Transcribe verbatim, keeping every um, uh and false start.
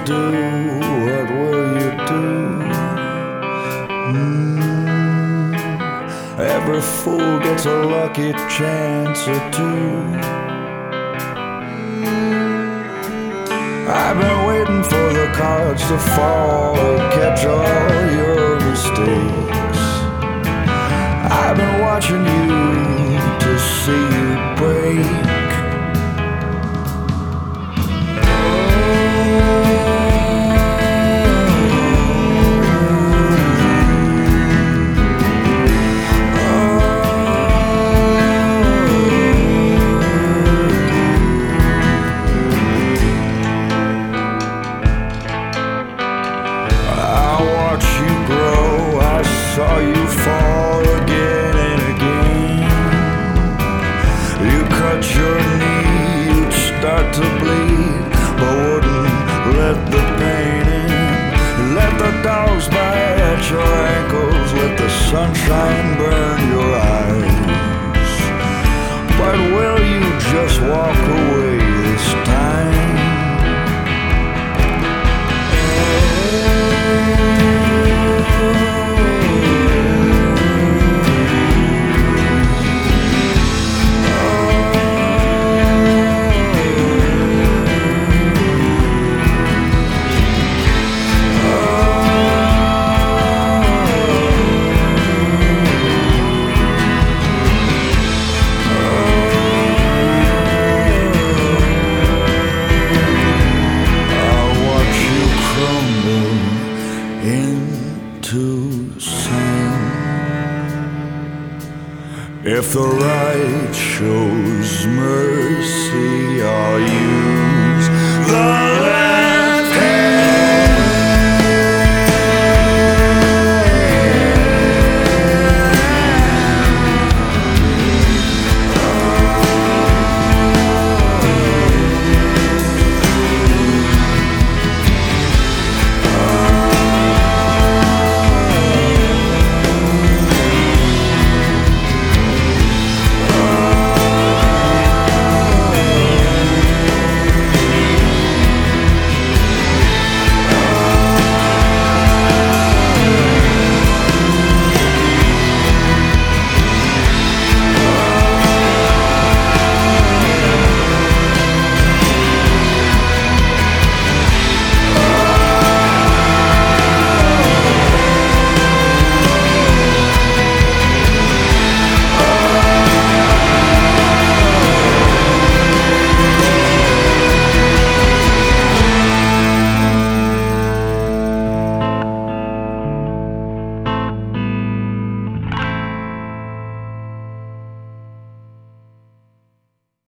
do? What will you do? Mm. Every fool gets a lucky chance or two. I've been waiting for the cards to fall to catch all your mistakes. I've been watching you to see you break. Saw you fall again and again. You cut your knee, you'd start to bleed, but wouldn't let the pain in. Let the dogs bite at your ankles, let the sunshine burn your eyes. But will you just walk away this time? Into sand. If the right shows mercy, I'll use the